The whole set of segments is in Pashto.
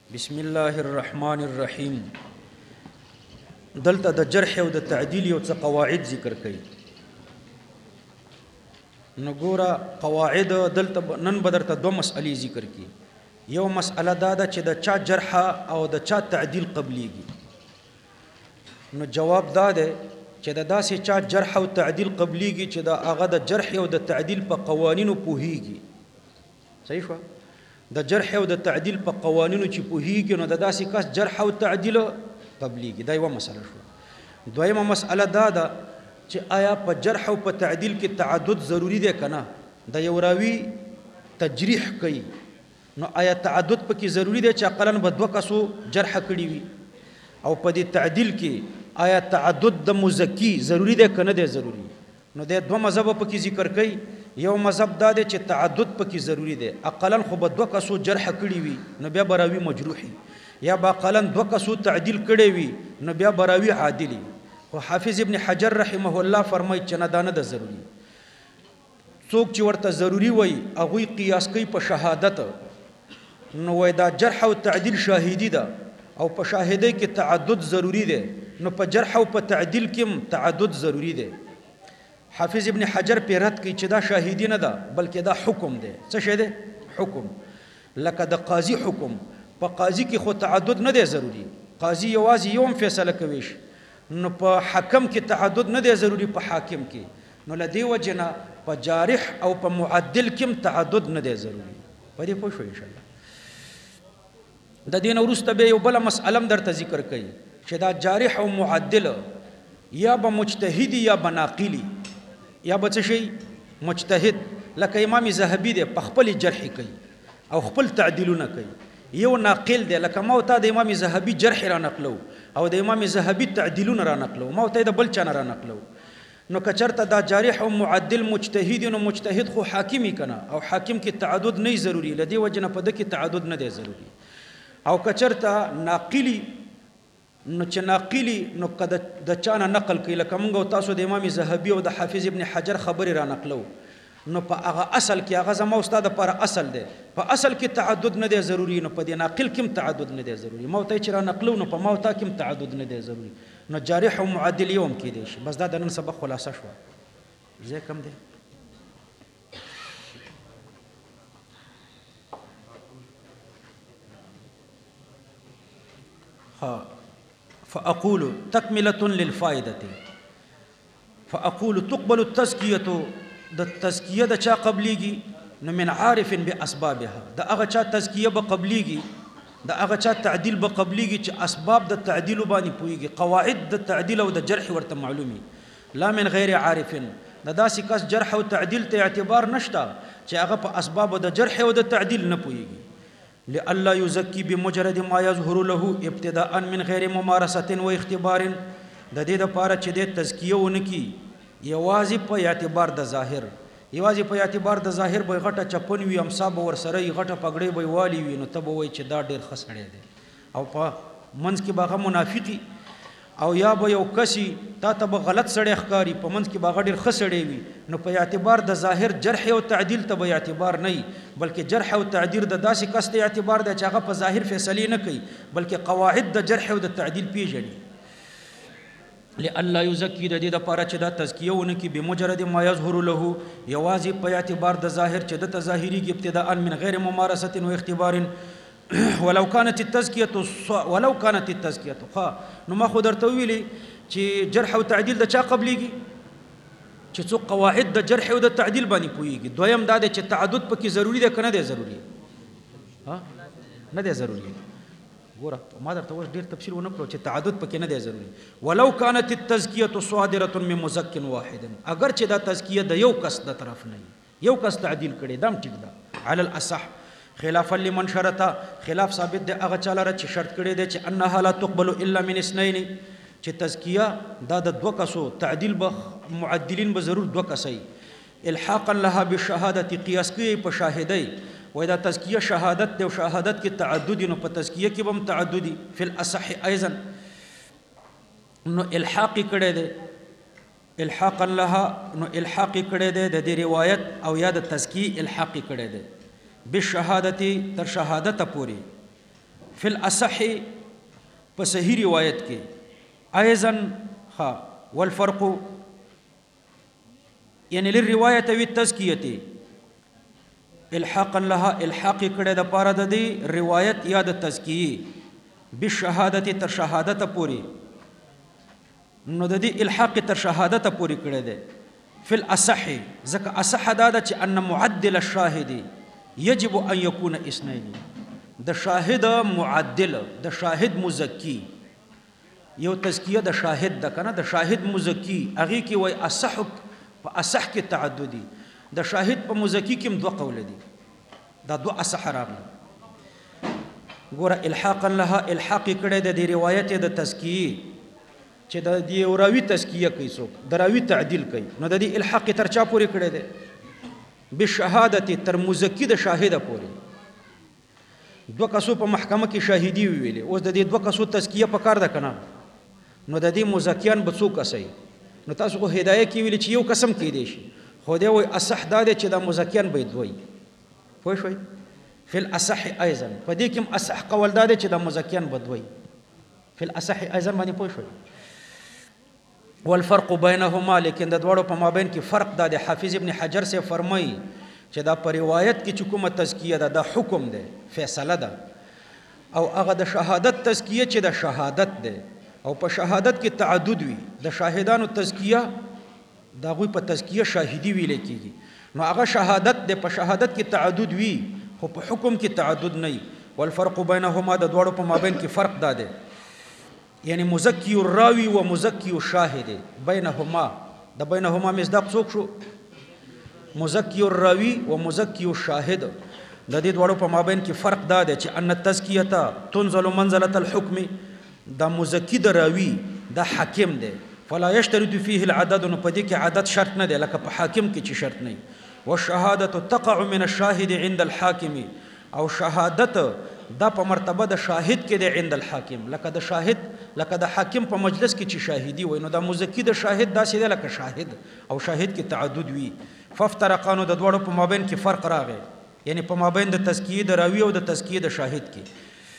بسم الله الرحمن الرحیم. دلته د جرح او د تعدیل یو څه قواعد ذکر کړي. نو ګوره قواعد دلته نن به درته دوه مسئلې ذکر کړي. یو مسئله دا ده چې د چا جرح او د چا تعدیل قبلیږي. نو جواب دا ده چې د داسې چا جرح او تعدیل قبلیږي چې دا هغه د جرح او د تعدیل په قوانینو پوهیږي. صحیح شو؟ د جرح او د تعدیل په قوانینو چې پوهیږي نو د داسې کس جرح او تعدیل قبلیږي. دا یوه مسله شو. دویمه مسئله دا ده چې آیا په جرح او په تعدیل کې تعدد ضروری دی که نه؟ د یو راوي تجریح کوي نو آیا تعدد پکې ضروری دی چې اقلا به دوه کسو جرح کړي وي؟ او په دې تعدیل کې آیا تعدد د مزکی ضروری دی که نه دی ضروری؟ نو د دوه مذهب پکې ذکر کوي. یو مذهب دا دی چې تعدد پکې ضروری دی، اقلا خو به دوه کسو جرح کړي وي نو بیا به راوي مجروحي، یا به اقلا دوه کسو تعدیل کړي وي نو بیا به راوي عادلي. خو حافظ ابن حجر رحمه الله فرمایي چې نه دا نه ده ضروري. څوک چې ورته ضروري وایي هغوی قیاس کوي په شهادت. نو وایي دا جرح او تعدیل شاهدي ده او په شاهدۍ کې تعدد ضروری دی، نو په جرح او په تعدیل کې هم تعدد ضروری دی. حافظ ابن حجر پې رد کوي چې دا شاهدي نه ده بلکې دا حکم دی. څه شی دی؟ حکم. لکه د قاضي حکم، په قاضي کې خو تعدد نه دی ضروری، قاضي یوازې یو هم فیصله کوي. نو په حکم کې تعدد نه دی ضروری، په حاکم کې. نو له دې وجې نه په جارح او په معدل کې هم تعدد نه دی ضروری. په دې پوه شو انشاءالله. د دې نه وروسته بیا یو بله مسئله هم درته ذکر کوي چې دا جارح او معدل یا به مجتهدي یا به ناقلي یا به څه شي مجتهد. لکه امام ذهبي دی په خپل جرح کوي او خپل تعدیلونه کوي. یو ناقل دی لکه ما ته د امام ذهبي جرح را نقلو او د امام ذهبي تعدیلونه را نقلو، ما ته د بل چا نه را نقلو. نو که چېرته دا جارح او معدل مجتهد نو مجتهد خو حاکمي کنه او حاکم کې تعدد نه ضروري، له دې وجې نه په ده کې تعدد نه دی ضروري. او که چېرته ناقلي نو چې ناقلي نو که د چا نه نقل کوي لکه موږ او تاسو د امام ذهبي او د حافظ ابن حجر خبرې را نقلو، نو په هغه اصل کې هغه زما او ستا دپاره اصل دی، په اصل کې تعدد نه دی ضروري، نو په دې ناقل کې هم تعدد نه دی ضروري. ما ورته چې را نقلو نو په ما او تا کې هم تعدد نه دی ضروري. نو جارح او معدل یو هم کیدی شي. بس دا د نن سبق خلاصه شوه. ځای کم دی؟ فأقول تكملة للفائدة. فأقول تقبل التزكية، د تزکیه د چا قبلیږي؟ نو من عارف باسبابها، د هغه چا تزکیه به قبلیږي، د هغه چا تعدیل به قبلیږي چې اسباب د تعدیل باندې پوهیږي، قواعد د تعدیل او د جرح ورته معلومي. لا من غیر عارف، د داسې کس جرح او تعدیل ته اعتبار نشته چې هغه په اسباب د جرح او د تعدیل نه پوهیږي. لئلا یزکی بمجرد ما یظهر له ابتداء من غیر ممارسه و اختبار، د دې لپاره چې د تزکیه ونکي یوازې په اعتبار د ظاهر، یوازې په اعتبار د ظاهر به غټه چپن وي، امسا به ورسره وي، غټه پګړۍ به والی وي، نو ته به وایي چې دا ډېر ښه سړی دی. او په منځ کې به هغه منافقي او یا به یو کسي تا ته به غلط سړی ښکاري، په منځ کې به هغه ډېر ښه سړی وي. نو په اعتبار د ظاهر جرح او تعدیل ته به اعتبار نه وي، بلکې جرح او تعدیل د داسې کس ته اعتبار دی چې هغه په ظاهر فیصلې نه کوي بلکې قواعد د جرح او د تعدیل پیژني. لئلا یزکی، د دې دپاره چې دا تزکیه ونکي بمجرد ما یظهر له، یوازې په اعتبار د ظاهر چې دته ظاهریږي، ابتداء من غیر ممارسه و اختبار. ولو كانت التزکیه نو ما خو درته ویلي چې جرح او تعدیل د چا قبلیږي؟ چې څوک قواعد د جرح او د تعدیل باندې پوهیږي. دویم دا دی چې تعدد پکې ضروری دی که نه دی ضروری؟ نه دی ضروری. ګوره ما درته اوس ډېر تفصیل ونه کړو چې تعدد پکې نه دی ضروری. ولو كانت التزکیه صادره من مزک واحد، اگر چې دا تزکیه د یو کس د طرف نه یو کس تعدیل کړي دام ټیک ده. علی الاصح خلافا لمن شرط، خلاف ثابت دی هغه چا لره چې شرط کړی دی چې انها لا تقبل الا من اثنين، چې تزکیه دا د دوه کسو تعدیل به معدلین به ضرور دوه کسي. الحاقا لها بالشهاده، قیاس کوي په شاهدۍ. وای دا تزکیه شهادت دی او شهادت کې تعددي، نو په تزکیه کې به هم تعددي. فی الاصح ایضا نو الحاق کړی دی، الحاقا لها نو الحاق کړی دی د دې روایت او یا د تزکیه الحاق کړی دی بالشهادت تر شهادت پوری. فی الاصح په صحیح روایت کې ایضا ها والفرق یعنی للروایت و التزکیه الحاقا لها الحاق کړه د پاره د دې روایت یا د تزکیه بالشهادت تر شهادت پوری نو د دې الحاق تر شهادت پوری کړه ده فی الاصح ځکه اصح دا چې ان معدل الشاهد یجب ان یکون اثنین د شاهد معدل د شاهد مزکی یو تزکیه د شاهد د کنه د شاهد مزکی هغه کې وای اصح په اصح کې تعددي د شاهد په مزکی کې دوه قول دي دا دوه اصح راغلي ګوره الحاقا لها الحاق کړه د دې روایت د تزکیه چې د دې راوی تزکیه کوي څوک د راوی تعدیل کوي نو د دې الحاق تر چا پورې کړه ده بالشهادت تر مزکی د شاهد پورې دوه کسو په محکمه کې شاهدی ویلې اوس د دې دوه کسو تزکیه په کار ده کنه نو د دې مزکیان به څوک اسي نو تاسو خو هدايه کې ویل چې یو قسم کې دی شي خو دی وای اصح دا دی چې د مزکیان به دوی پوه شئ فی الاصح ايضا په دې کې اصح قول دا دی چې د مزکیان به دوی فی الاصح ايضا باندې پوه شئ والفرق بينهما لیکن د دوړو په مابین کې فرق دا دی حافظ ابن حجر سے فرمایي چې دا په روایت کې چې کومه تزکیه ده د حکم ده فیصله ده او هغه د شهادت تزکیه چې د شهادت ده او په شهادت کې تعدد وي د شاهدانو تزکیه دا غوي په تزکیه شاهدی ویل کېږي نو هغه شهادت ده په شهادت کې تعدد وي خو په حکم کې تعدد نه وي والفرق بينهما د دوړو په مابین کې فرق ده یعنی مزکی الراوی و مزکی الشاهد بینهما د بینهما مصداق څوک شو مزکی الراوی و مزکی الشاهد د دې دوړو په مابین کې فرق دا دی چې ان التزکیه تنزل منزله الحكم د مزکی د راوی د حاکم دی فلا یشترط فيه العدد نو په دې کې عدد شرط نه دی لکه په حاکم کې چې شرط نه والشهاده تقع من الشاهد عند الحاكم او شهادت دا په مرتبه د شاهد کې دی عند الحاکم لکه د شاهد لکه د حاکم په مجلس کې چې شاهدی وای نو د مزکی د شاهد داسې دی لکه شاهد او شاهد کې تعدد وي فافترقانو د دوړو په مابین کې فرق راغی یعنی په مابین د تزکیه د راوی او د تزکیه د شاهد کې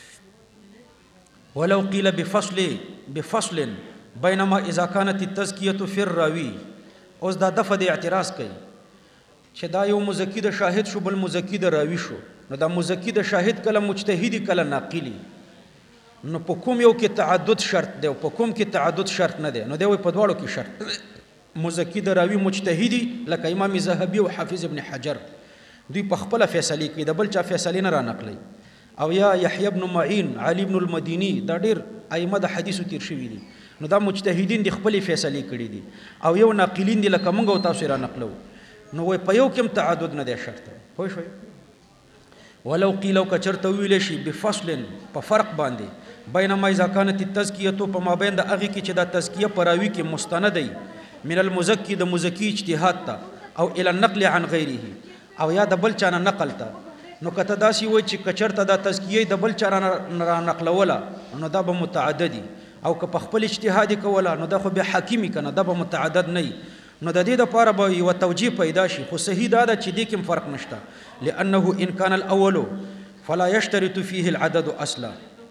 ولو قيل بفصل بينما اذا كانت التزکیه في الراوی اوس دا دفه د اعتراض کوي چې دا یو مزکی د شاهد شو بل مزکی د راوی شو نو دا مزکی د شاهد کله مجتهدی کله ناقلی نو په کوم یو کې تعدد شرط دی او په کوم کې تعدد شرط نه دی نو دی په دواړو کې شرط مزکی د راوی مجتهدی لکه امام ذهبی او حافظ ابن حجر دوی په خپل فیصله کوي د بل چا فیصله نه را نقلی او یا یحیی ابن معین علی ابن المدینی دا ډیر ائمه د حدیثو تیر شوی دي نو دا مجتهدین د خپل فیصله کړي دي او یو ناقلین دي لکه موږ او تاسو را نقلو نو وای په یو کې تعدد نه دی شرط پوه شئ ولو قيل کچرته ویل شي بفصل په فرق باندې بینما اذا كانت التزکیه په مابین د هغه کې چې د تزکیه پراوی کې مستند دی من المزکی د مزکی اجتهاد ته او الى النقل عن غیره او یا د بل چانه نقل ته نو کته داسي وای چې کچرته د تزکیه د بل چانه را نقلوله نو دا به متعددي او که په خپل اجتهاد کوله نو دا خو به حکیمی کنه دا به متعدد نه نو د دې لپاره به یو توجیه پیدا شي خو صحیح دا چې دې کې فرق نشته لانه ان كان الاول فلا يشترط فيه العدد اصلا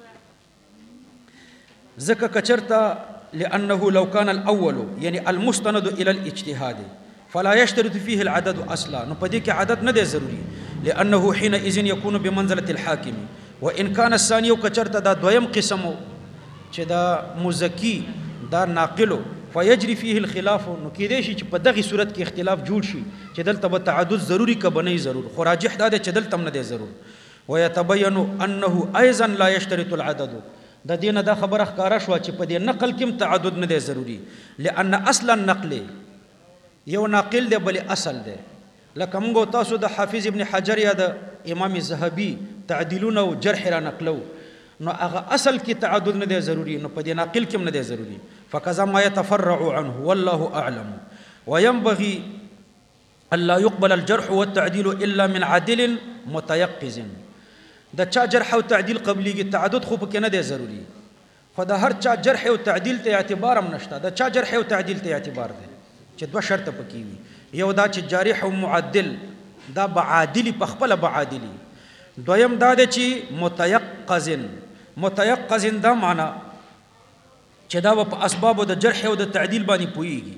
ذکر کچرتا لانه لو كان الاول يعني المستند الى الاجتهاد فلا يشترط فيه العدد اصلا نو په دې کې عدد نه دی ضروري لانه حينئذ يكون بمنزله الحاكم وان كان الثاني کچرتا دا دویم قسمو چې دا مزکی دا ناقلو فيجري فيه الخلاف نو کې دی چې په دغه صورت کې اختلاف جوړ شي چې دلته به تعدد ضروري که بنئ ضرور خو راجح دا چې دلته نه دی ضرور ويتبين انه ايضا لا يشترط العدد د دینه دا خبره ښکارا شو چې په دې نقل کې تعدد نه دی ضروري لان اصل النقل یو ناقل دی بل اصل دی لکه موږ تاسو د حافظ ابن حجر یا د امام ذهبي تعدیلونه او جرح را نقلو نو هغه اصل کې تعدد نه دی ضروري نو په دې ناقل کې نه دی ضروري فكذا ما يتفرع عنه والله اعلم وينبغي الا يقبل الجرح والتعديل الا من عدل متيقظ د چا جرح او تعدیل قبليږي تعدد خو پکې نه دی ضروري خو د هر چا جرح او تعدیل ته اعتبار هم نشته د چا جرح او تعدیل ته اعتبار دی چې دوه شرط پکې وي یو دا چې جارح او معدل دا بعادلی په خپل بعادلی دویم دا دی چې متيقظ متيقظ دا معنا چې دا په اسباب د جرح او د تعدیل باندې پويږي.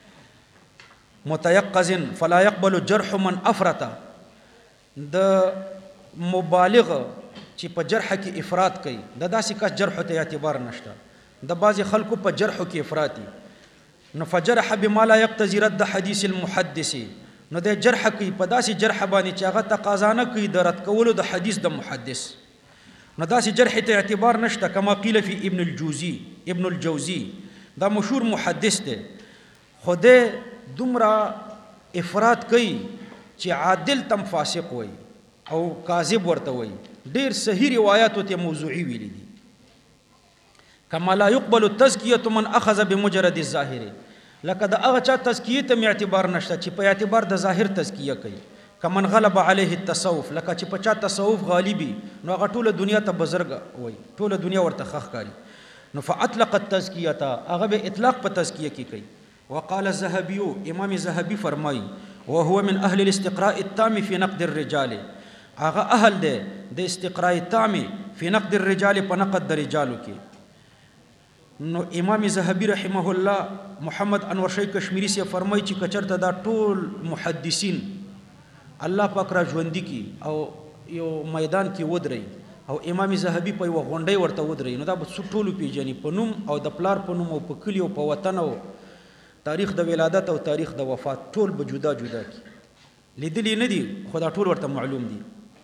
متيقظ فلا يقبل الجرح من افرط، د مبالغ چې په جرح کې افراط کوي د داسې کس جرح ته اعتبار نشته. د بعض خلکو په جرح کې افراطي، نو فجرح بما لا يقتضي رد حديث المحدث، نو د جرح کوي په داسې جرح باندې چې هغه تقاضا نه کوي د رد کولو د حدیث د محدث، نو داسې جرح ته اعتبار نشته. کما قیل فی ابن الجوزی دا مشهور محدث دی، خدای دومره افراط کوي چې عادل تم فاسق وي او کاذب ورته وي. ډیر صحیح روایتو ته موضوعي ویلي دي. کما لا يقبل التزکیه من اخذ بمجرد الظاهر، لکه د هغه چا تزکیه ته اعتبار نشته چې په اعتبار د ظاهر تزکیه کوي. کمن غلب علیه التصوف، لکه چې په چا تصوف غالبي نو هغه ټوله دنیا ته بزرګ وي، ټوله دنیا ورته خخ کاری. نو فاطلق التزکیه، هغه به اطلاق په تزکیه کې کوي. وقال الذهبي، امام ذهبي فرمایي وهو من اهل الاستقراء التام في نقد الرجال، هغه اهل دی د استقراء التام في نقد الرجال په نقد د رجالو کې. نو امام ذهبي رحمه الله محمد انور شیخ کشمیری سے فرمایي چې کچرته دا ټول محدثین الله پاک را ژوندي کی او یو میدان کې ودري او امام ذهبي په یو غونډۍ ورته ودري، نو دا به ټولو پیژني په نوم او د پلار په نوم او په کلی او په وطن او تاریخ د ولادت او تاریخ د وفات ټول به جدا جدا کی. لیدلی نه دي خو دا ټول ورته معلوم دي.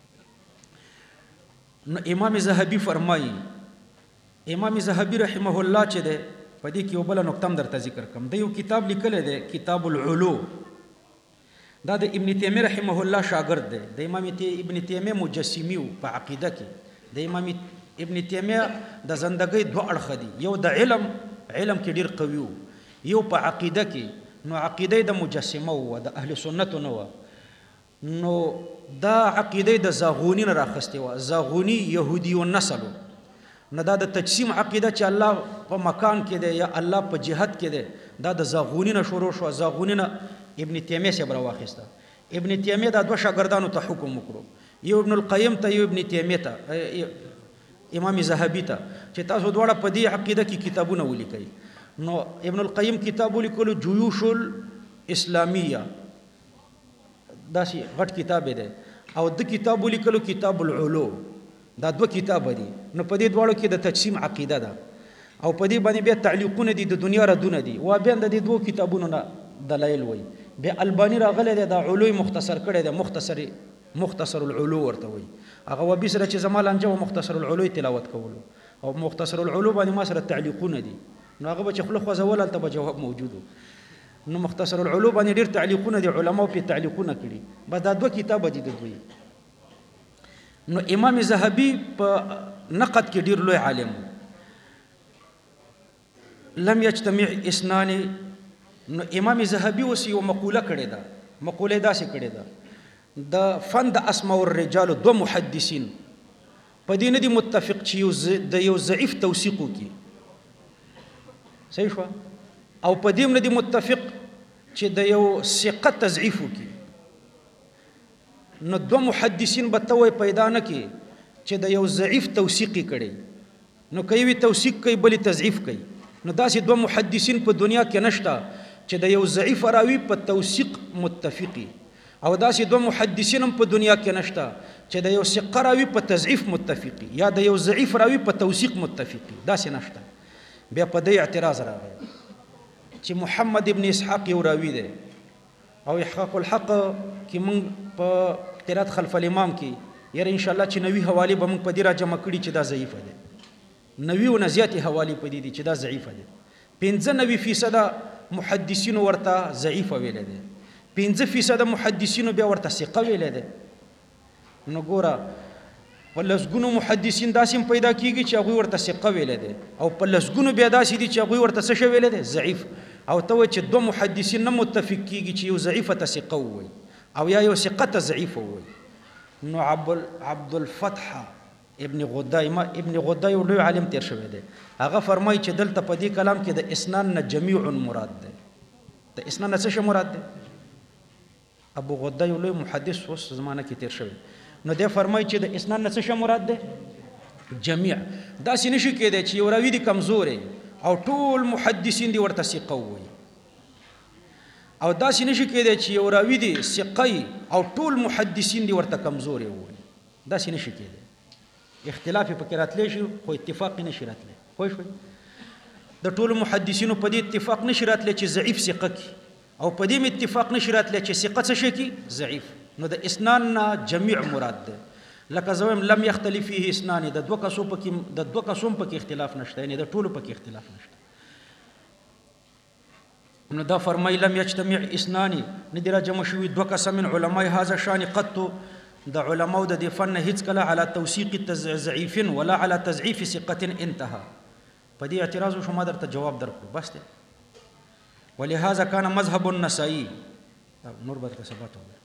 نو امام ذهبي فرمایي، امام ذهبي رحمه الله چې ده په دې کې یو بل نقطه هم درته ذکر کوم. د یو کتاب لیکلی دی کتاب العلو، دا د ابن تیمیه رحمه الله شاګرد دی. د امام ابن تیمیه مجسمی په عقیده کې. د امام ابن تیمیه د زندګۍ دوه اړخه دي، یو د علم کې ډیر قوي و، یو په عقیده کې. نو عقیده د مجسمه و، د اهل سنت نه و. نو دا عقیده د زاغونی نه راخسته و، زاغونی يهودي و نسل. نو دا د تجسیم عقیده چې الله په مکان کې دی یا الله په جهت کې دی، دا د زاغونی نه شروع شو. زاغونی نه ابن تیمیه سے براواخسته. ابن تیمیه دا دوه شاګردانو ته حکم وکړو، یو ابن القیم ته، یو ابن تیمیه ته، امام ذهبي ته، چې تاسو دواړه په دې عقیده کې کتابونه ولیکئ. نو ابن القیم کتاب ولیکلو جیوش الاسلامیه، دا سی غټ کتاب دی، او د کتاب ولیکلو کتاب العلو، دا دوه کتاب دي. نو په دې دواړو کې د تجسیم عقیده ده او په دې باندې بیا تعلیقونه دي، د دنیا ردونه دي، و بیا د دې دوه کتابونو نه دلایل وای. بیا البانی راغلی دی، دا علو مختصر کړی دی، مختصر العلو ورته وای. هغه و بسره چې زما لانجه و مختصر العلو تلاوت کولو، او مختصر العلو باندې ما سره تعلیقونه دي. نو هغه به چې خله خوځول هلته به جواب موجود و. نو مختصر العلو باندې ډېر تعلیقونه دي، علماو پې تعلیقونه کړي. بس دا دوه کتابه دي د دوی. نو امام ذهبي په نقد کې ډېر لوی عالم و. لم یجتمع اسنان. نو امام ذهبي اوس یو مقوله کړې ده، مقوله داسې کړې ده، د فن د اسماء الرجال دوه محدثین په دې نه دي متفق چې د یو ضعیف توثیق وکړي، صحیح شو، او په دې نه دي متفق چې د یو ثقه تضعیف وکړي. نو دوه محدثین به ته وایي پیدا نه کړي چې د یو ضعیف توثیق کړي، نو که یوې توثیق کوي بلې تضعیف کوي. نو داسې دوه محدثین په دنیا کې نشته چې د یو ضعیف راوي په توثیق متفقي، او داسې دوه محدثین هم په دنیا کې نشته چې د یو ثقه راوي په تضعیف متفقي یا د یو ضعیف راوي په توثیق متفقي، داسې نشته. بیا په دې اعتراض راغی چې محمد ابن اسحاق یو راوي دی، او احقاق الحق کې موږ په قرات خلف الامام کې یاره ان شاء الله چې نوی حواله به موږ په دې را جمع کړي چې دا ضعیف دی. 90 زیاتې حواله په دې دي چې دا ضعیف دی. 95% محدثین ورته ضعیف ویل دي، 5% محدثین بیا ورته ثقه ویل دي. نو ګوره په لسګونو محدثین داسې پیدا کیږي چې هغوی ورته ثقه ویل دي، او په لسګونو بیا داسې دي چې هغوی ورته څه ویل دي؟ ضعیف. او ته وایي چې دوه محدثین نه متفق کیږي چې یو ضعیفه ته ثقه ووایي او یا یو ثقه ته ضعیف ووایي. نو عبد الفتح ابن غدای لوی عالم تیر شوی دی، هغه فرمایي چې دلته په دې کلام کې د اسنان نه جمیع مراد دی. د اسنان نه څه مراد دی؟ ابو غدای لوی محدث اوس زمانه کې تیر شوی. نو دی فرمایي چې د اسنان نه څه مراد دی؟ جميع داسې نشي کېدی چې یو راوي دي کمزورې او ټول محدثین دي ورته ثقه ووایي، او داسې نشي کېدی چې یو راوي دي ثقه او ټول محدثین دي ورته کمزورې ووایي، داسې نشي کېدی. اختلاف یې پکې راتلی شي خو اتفاق یې نشي راتلی. پوه شوئ؟ د ټولو محدثینو په دې اتفاق نشي راتلی چې ضعیف ثقه کی، او په دې اتفاق نشي راتلی چې ثقه څه شي کی ضعیف. نو د اسنان نه جميع مراد ده. لکه زه وایم لم یختلف فيه اسنان، د دوه کسو پکې اختلاف نشته، یعنی د ټولو پکې اختلاف نشته. نو دا فرمای لم یجتمع اسنان، ندی را جمع شوي دوه کسه من علماء هذا شان قط، د علماء د دې فن هیڅ کله على توثیق ضعیف ولا على تضعیف ثقه انتهى. په دې اعتراض شو، ما درته جواب درکړو بس دی. ولهذا كان مذهب النسائي نور به سبا ته